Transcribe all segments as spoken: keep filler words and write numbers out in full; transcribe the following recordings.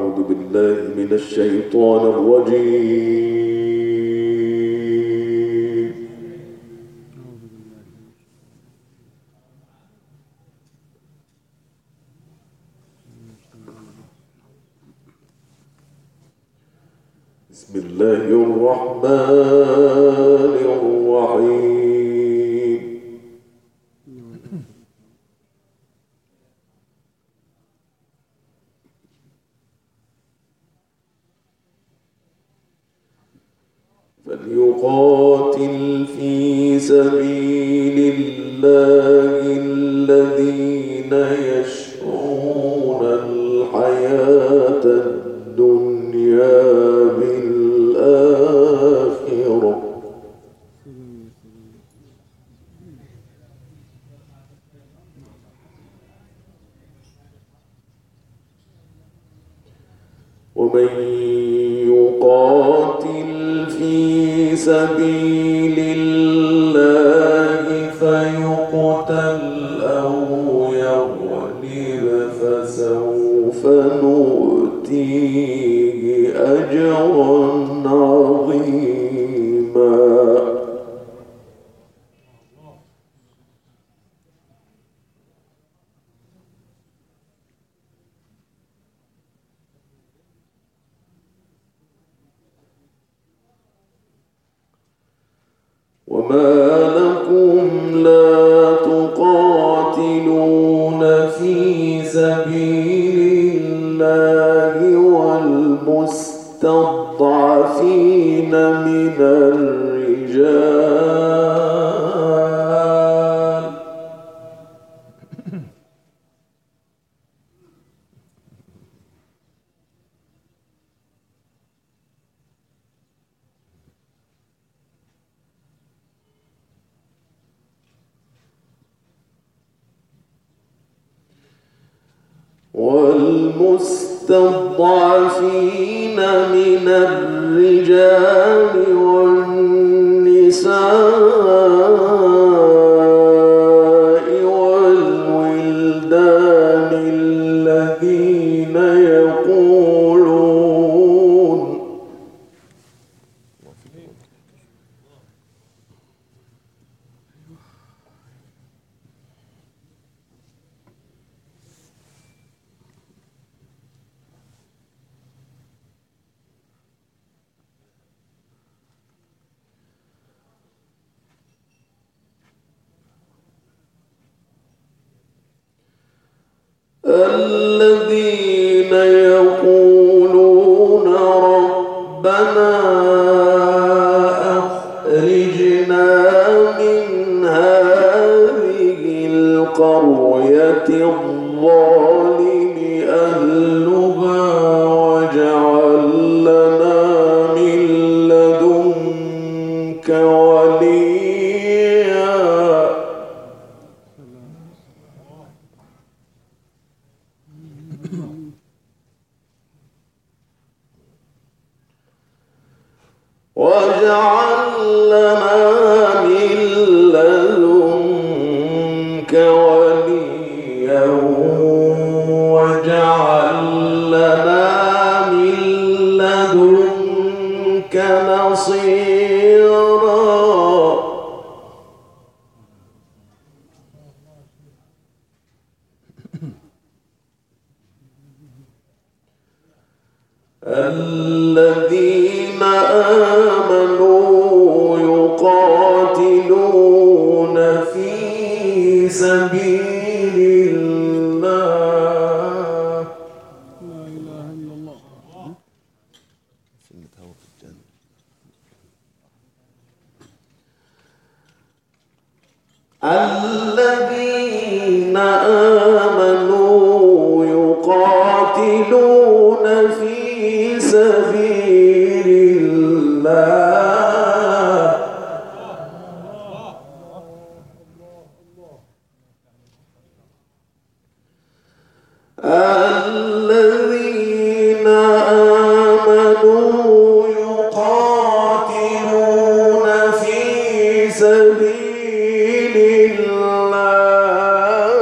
أعوذ بالله من الشيطان الرجيم. بسم الله الرحمن الرحيم. فليقاتل في سبيل الله الذين يشرون الحياة الدنيا بالآخرة ومن يقاتل في سبيل الله فيقتل أو يغلب فسوف نؤتيه أجرا عظيما. وما لكم لا تقاتلون في سبيل الله والمستضعفين من الرجال والمستضعفين من الرجال والنساء والولدان الذين يقولون الذين يقولون ربنا أخرجنا من هذه القرية الظالم أهلها واجعل لنا من لدنك وليا. واجعل لنا من لدنك وليا واجعل لنا من لدنك نصيرا. الذين آمنوا يقاتلون في سبيل الله لا إله إلا الله الذين آمنوا يقاتلون في سبيل الله الذين آمنوا يقاتلون في سبيل الله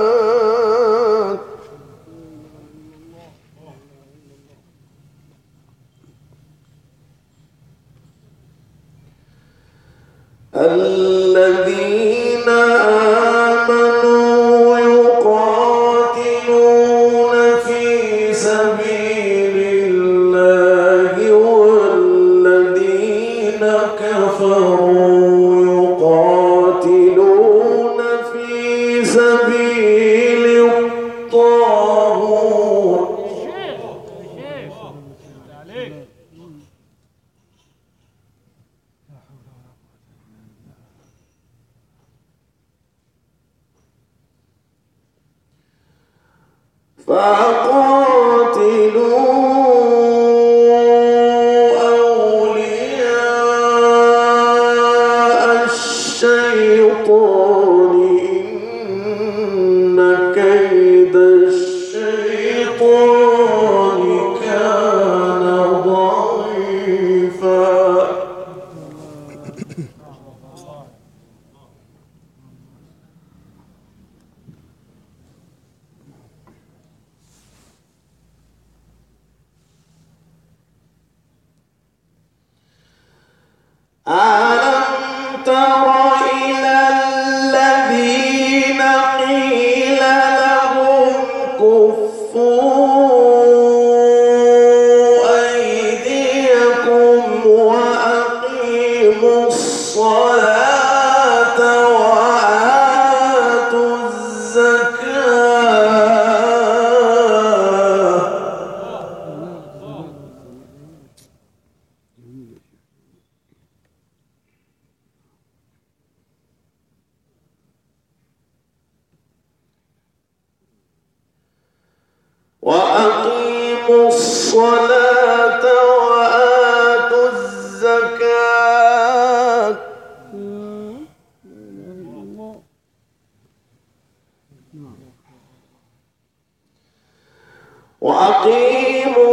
وأقيموا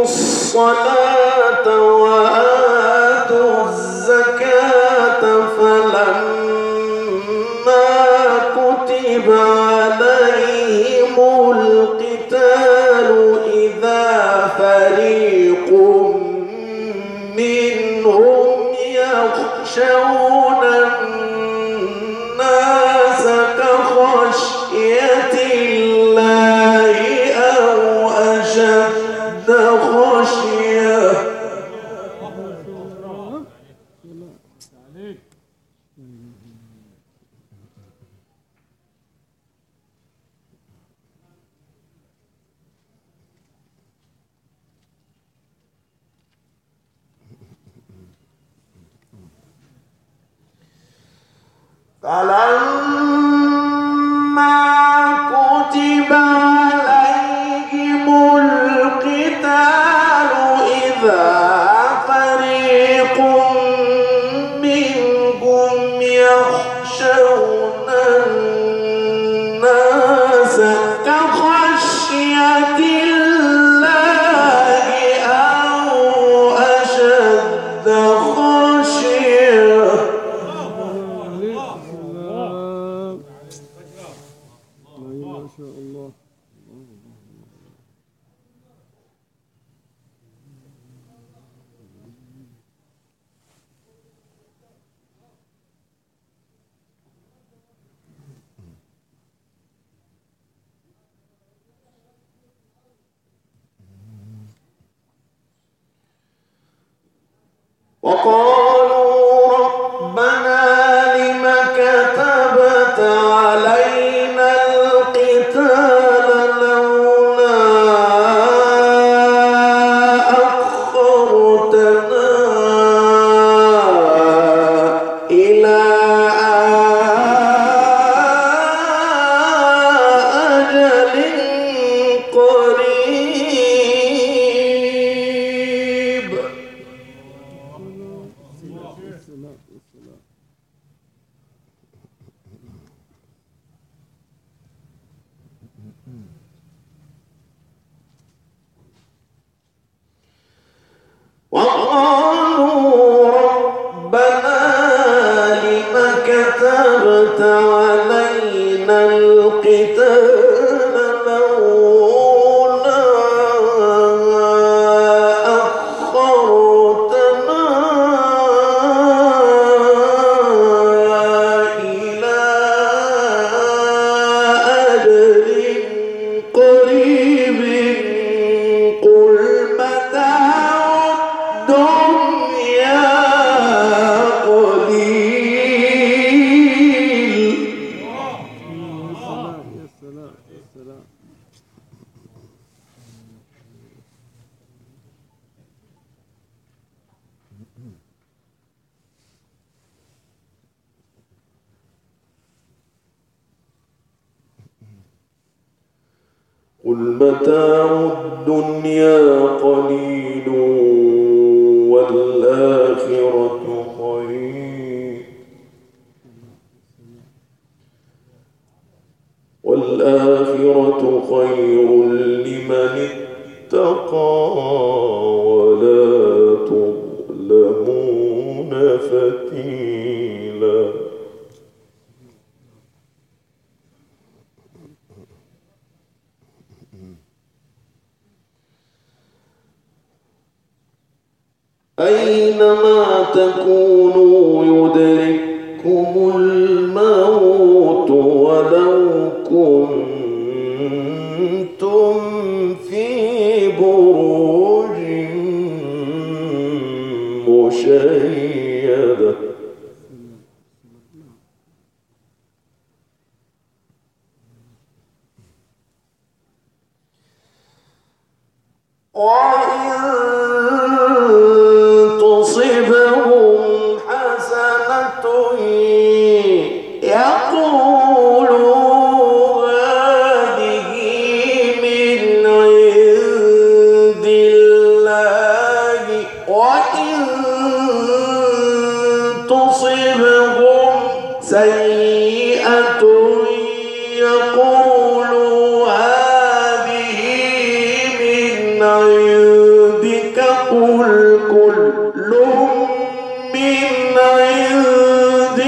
الصلاة وآتوا الزكاة فلما كتب عليهم القتال إذا فريق منهم يخشون الناس كخشية الله أو أشد خشية. فلما كتب عليهم القتال إذا فريق منهم يخشون الناس كخشية الله أو أشد خشية. وقالوا ربنا لم كتبت علينا القتال لولا أخرتنا إلى أجل قريب. قل متاع الدنيا قليل والآخرة خير والآخرة خير لمن اتقى ولا تظلمون فتيلا. أينما تكونوا يدرككم الموت ولو كنتم في بروج مشيدة وإن تصبهم حسنة يقولوا هذه من عند الله وإن تصبهم سيئة يقولوا هذه من عندك قل كل من عند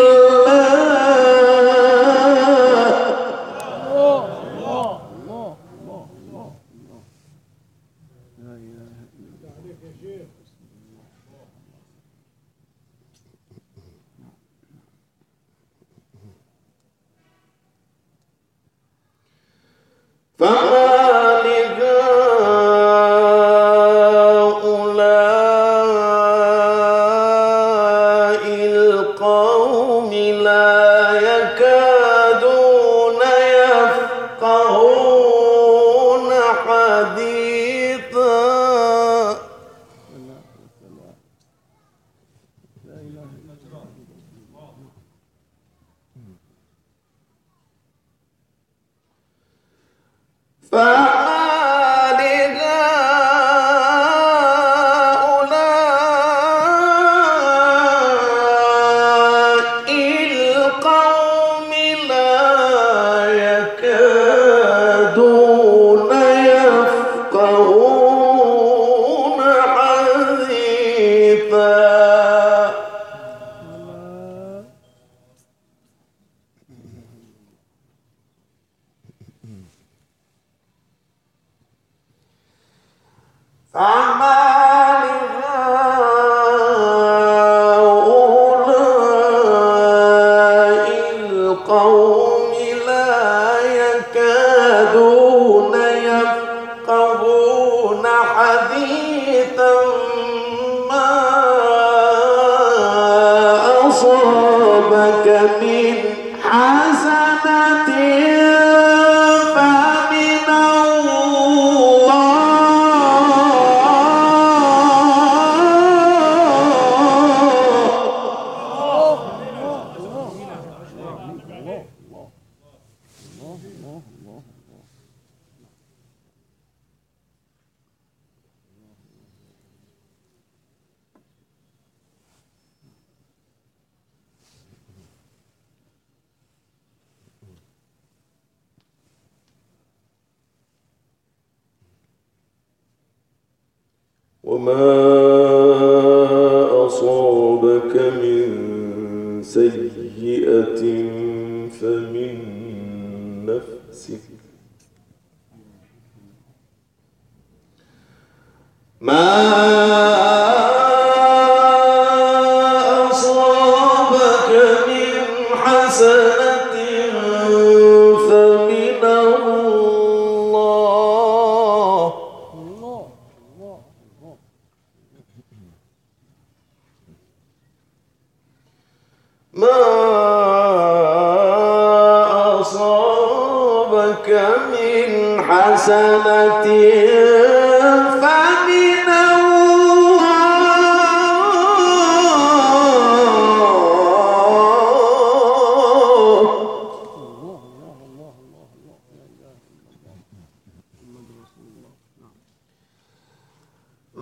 فما لهؤلاء القوم لا يكادون يفقهون حديثا. فما لهؤلاء القوم لا يكادون يفقهون حديثا. فما لهؤلاء القوم لا يكادون يفقهون حديثا ما أصابك من حسنة فمن وما أصابك من سيئة فمن نفسك ما أصابك من حسنة فمن الله ما أصابك من حسنة فمن الله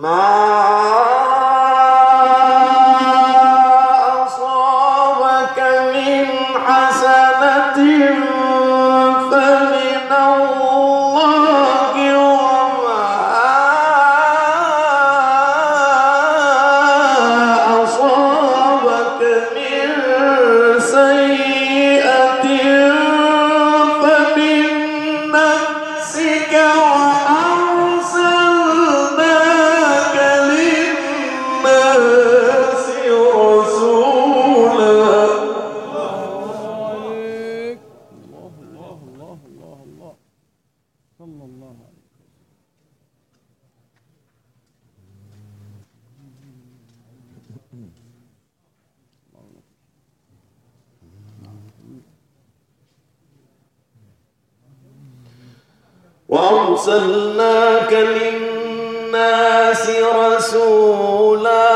وأرسلناك للناس رسولا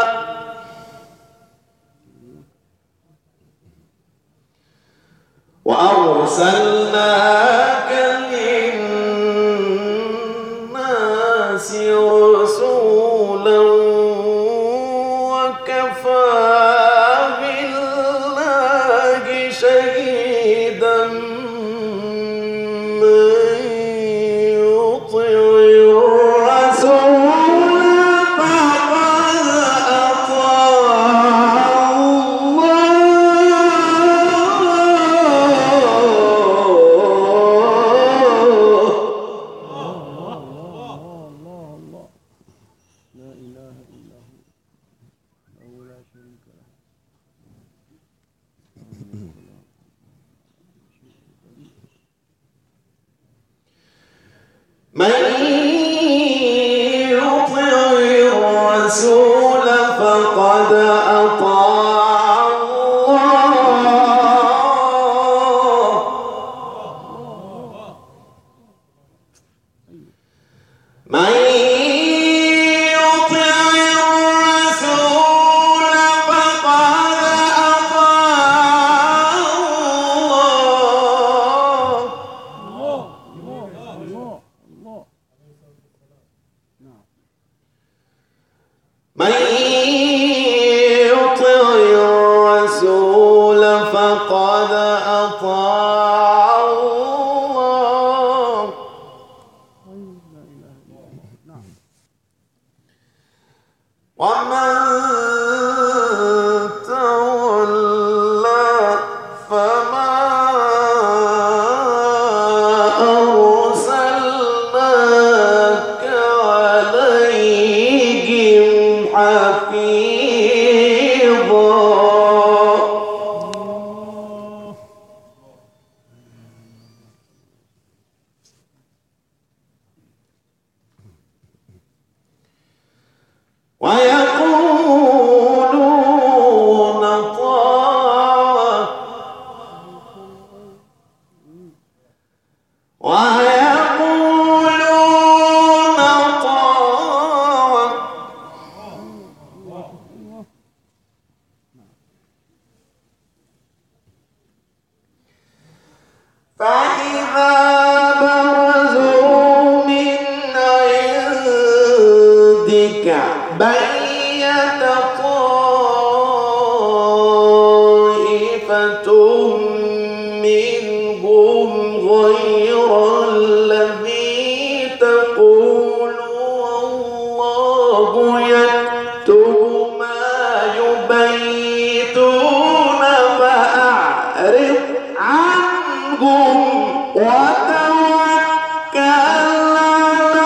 وأرسلناك للناس رسولا وكفى بالله شهيدا من يطع الرسول فقد أطاع الله من يطع الرسول فقد أطاع الله من يطع الرسول فقد أطاع الله ومن تولى فما أرسلناك عليهم حفيظا ويقولون طاعة ويقولون طاعة فإذا برزوا من عندك بيت طائفة منهم غير الذي تقول والله يكتب ما يبيتون فأعرض عنهم وتوكل على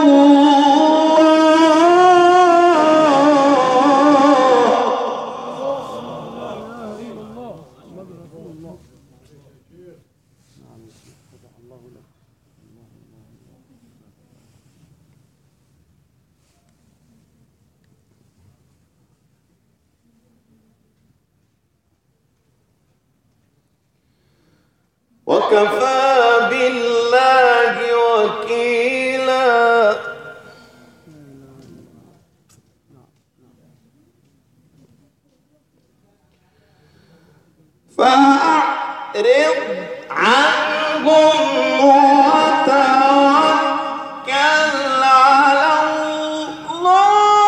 وكفى بالله وكيلا فأعرض عنهم وتوكل على الله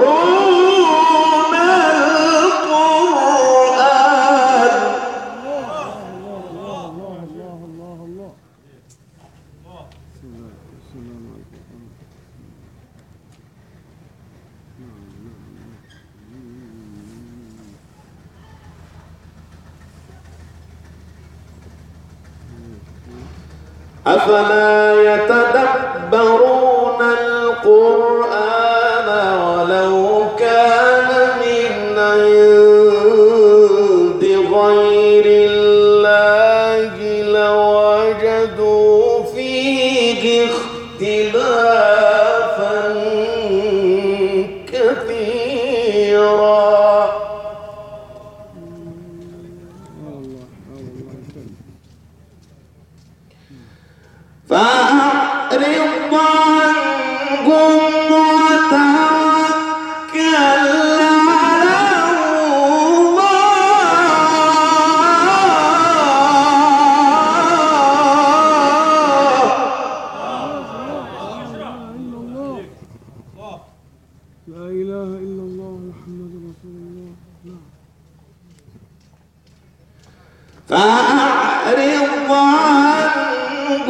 أفلا يتدبرون القرآن ولو كان من عند غير الله لوجدوا فيه اختلافا كثيرا. فأعرض عنهم وتوكل على الله. لا إله إلا الله محمد رسول الله. فأعرض عنهم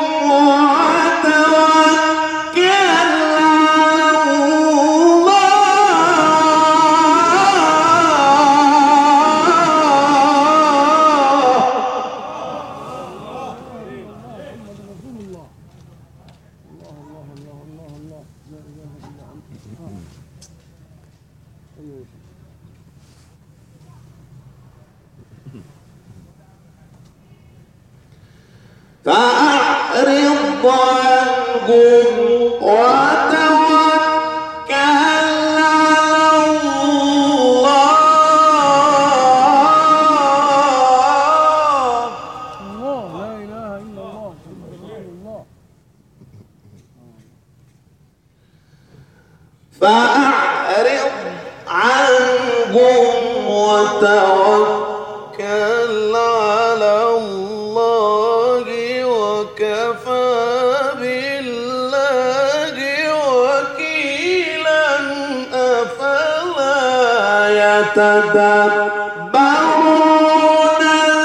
وتوكل على فأعرض عنهم وتوكل على الله. لا إله إلا الله محمد رسول الله. فأعرض عنهم وتوكل على الله وكفى بالله وكيلا. أفلا يتدبرون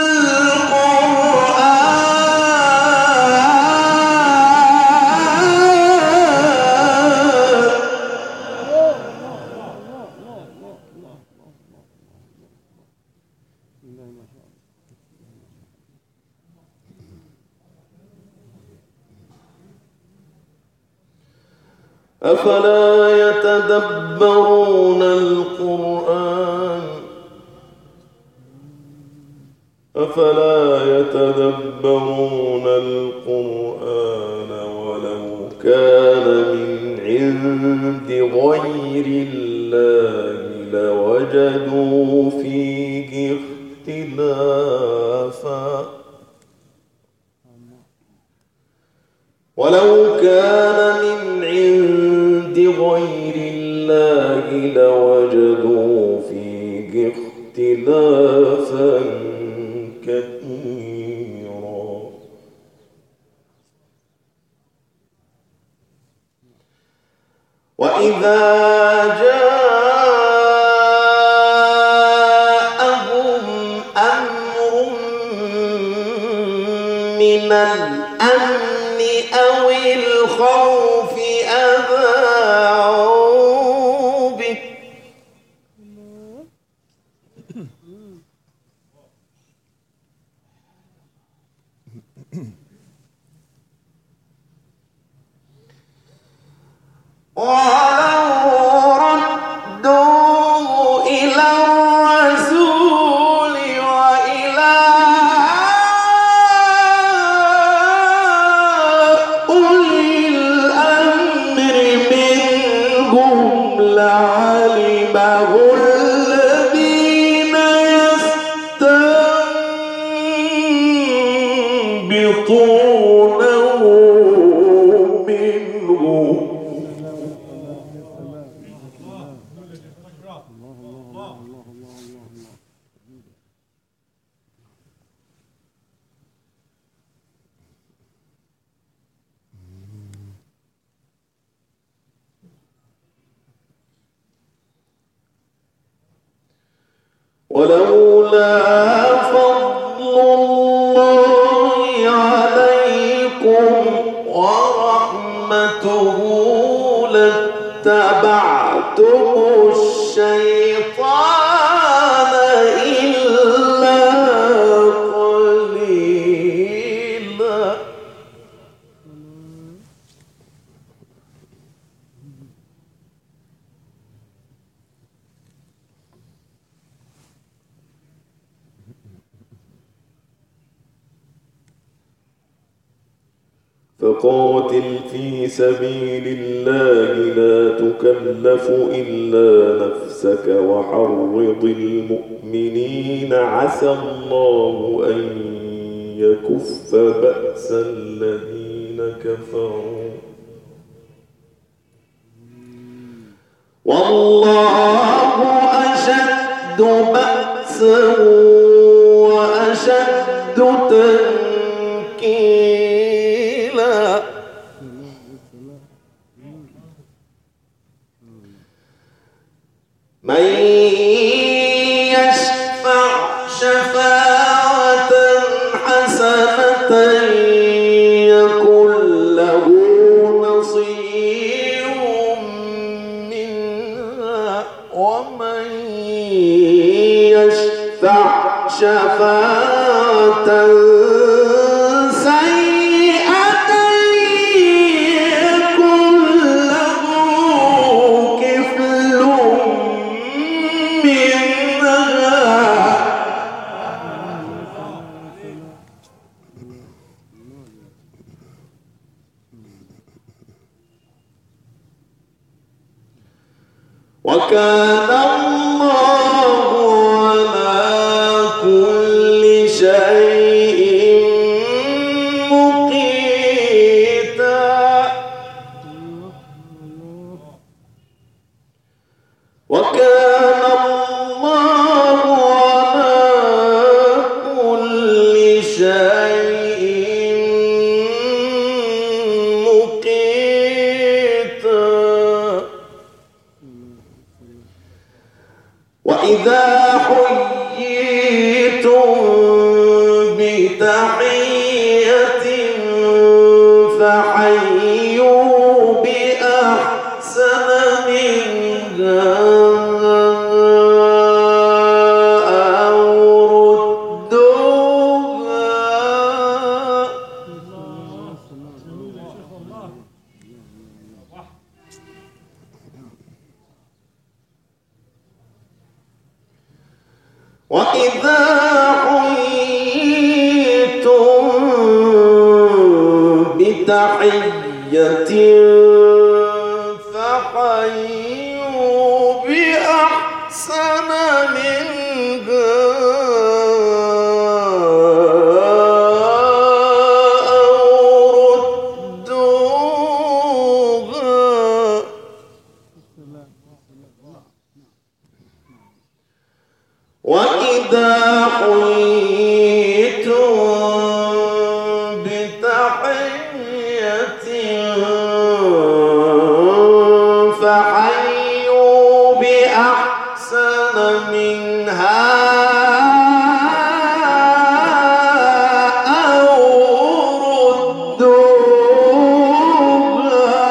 أفلا يتدبرون القرآن أفلا يتدبرون القرآن ولو كان من عند غير الله لوجدوا فيه اختلافا ولو كان من عند غير الله لوجدوا فيه اختلافا كثيرا. وإذا جاءهم أمر من الأمن أو الخوف أذاعوا به ولو ردوه إلى الرسول وإلى أولي الأمر منهم لعلمه الذين يستنبطونه منهم. ولولا فضل الله عليكم ورحمته لاتبعتم الشيطان إلا قليلا. فقاتل في سبيل الله لا تكلف إلا نفسك وحرض المؤمنين عسى الله أن يكف بأس الذين كفروا والله أشد بأسا وأشد تنكيلا. من يشفع شفاعة حسنة يكن له نصيب منها ومن يشفع شفاعة سيئة يكن له كفل منها. وكان الله على كل شيء مقيتا. وكان الله على كل شيء مقيتا. وإذا حييتم بتحية فحيوا بأحسن منها أو ردوها. وإذا حييتم بتحية فحيوا بأحسن منها أو ردوها. وإذا حييتم بتحية فحيوا بأحسن منها أو ردوها.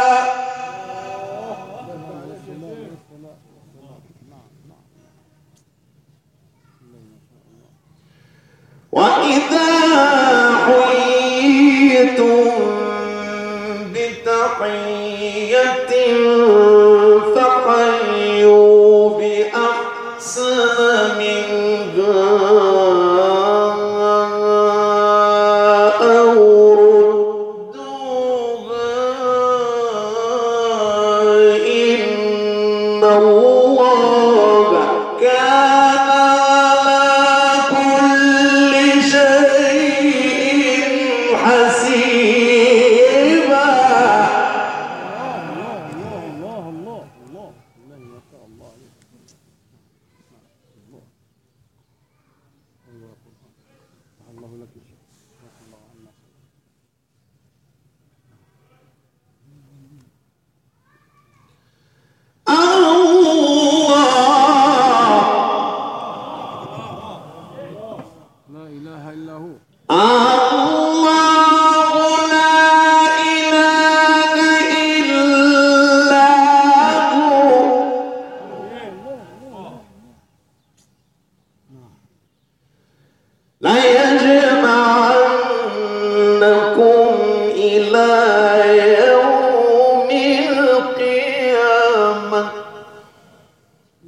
وإذا حييتم بتحية فحيوا بأحسن منها أو ردوها. إن الله كان على كل شيء حسيبا.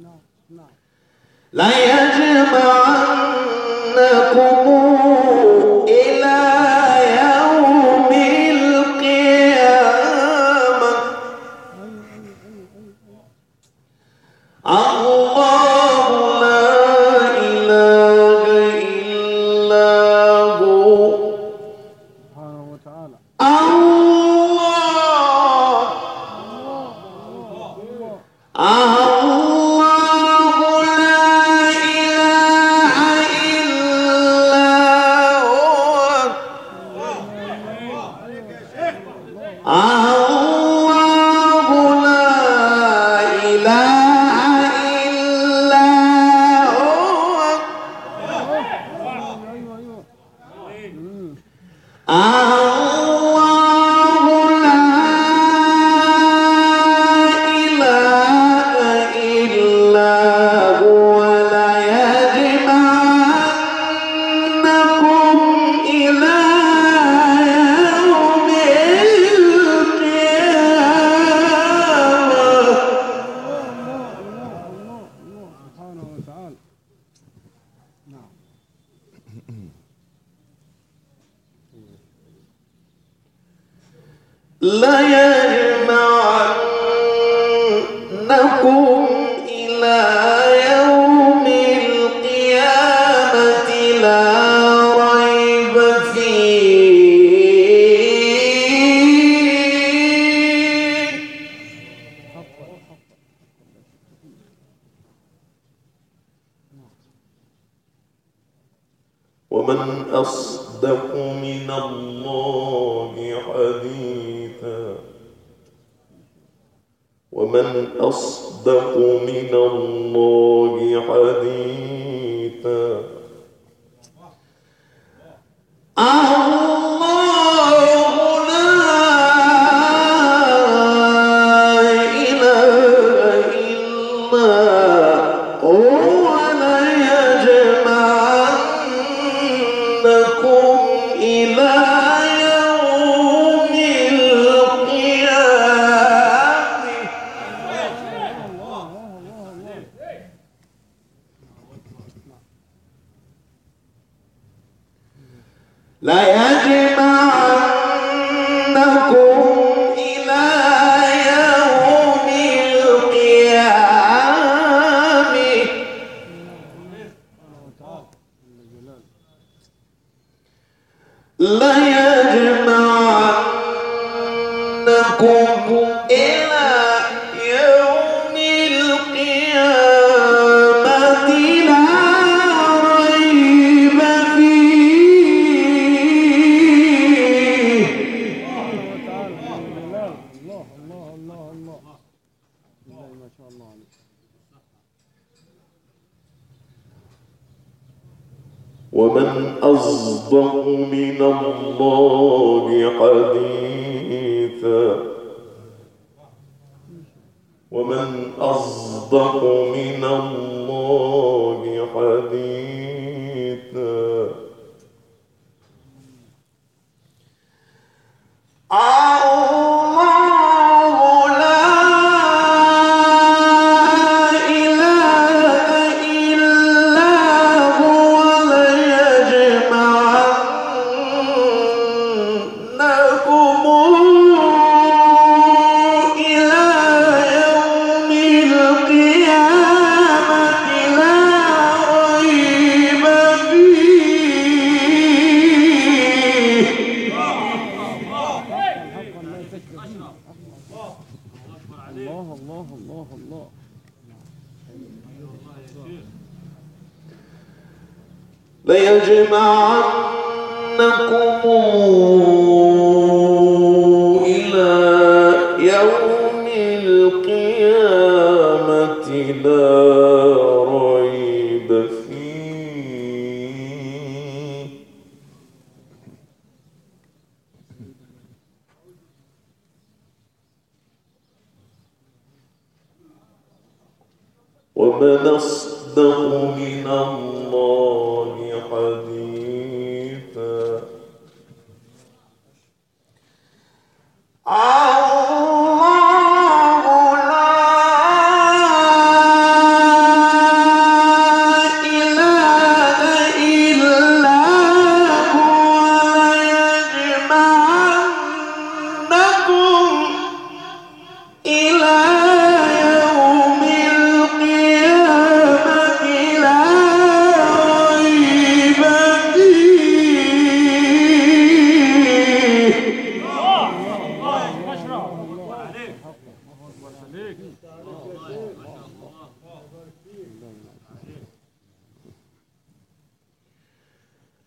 ليجمعنكم إلى يوم القيامة الله لا إله إلا هو سبحانه وتعالى. الله الله لا إله إلا هو الله لا إله إلا هو الله لا إله إلا هو ليجمعنكم إلى يوم القيامة سبحانه وتعالى. نعم. ليجمعنكم إلى يوم القيامة لا ريب فيه ومن أصدق من الله حديثا ومن أصدق من الله حديثا الله لا إله إلا هو ليجمعنكم إلى يوم القيامة ليجمعنكم إلى يوم القيامة ليجمعنكم إلى يوم القيامة لا ريب فيه الله الله الله الله الله. ما شاء الله عليك. ومن أصدق من الله حديثا ومن أصدق من الله حديثا الله لا إله إلا هو ليجمعنكم إلى يوم القيامة لا ريب فيه الله الله الله الله. ليجمعنكم إلى يوم القيامة لا ريب فيه ومن أصدق من الله حديثا الله لا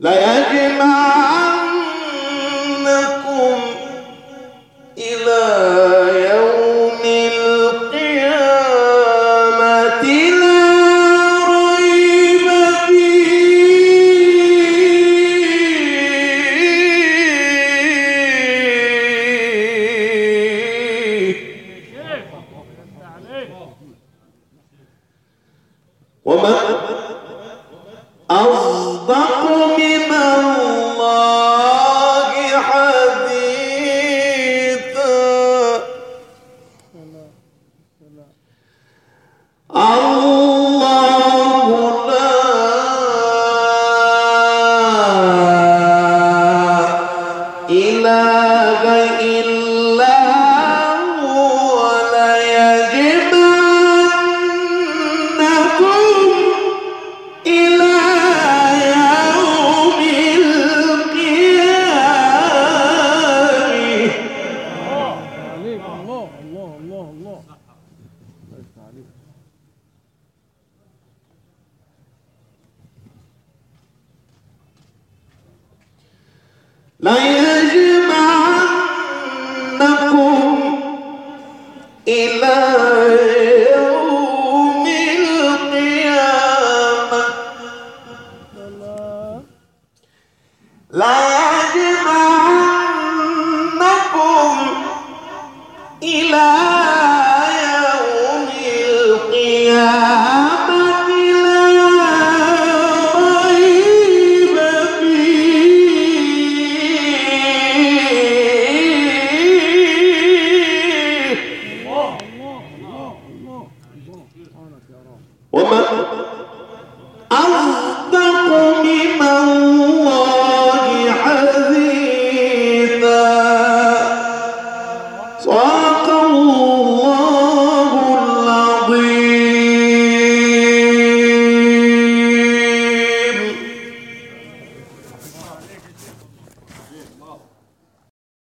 ليجمعنكم إلى يوم القيامة لا ريب فيه ومن أصدق من الله حديثا الله لا إله إلا هو ليجمعنكم إلى يوم القيامة. عليك الله الله الله الله. عليك. لا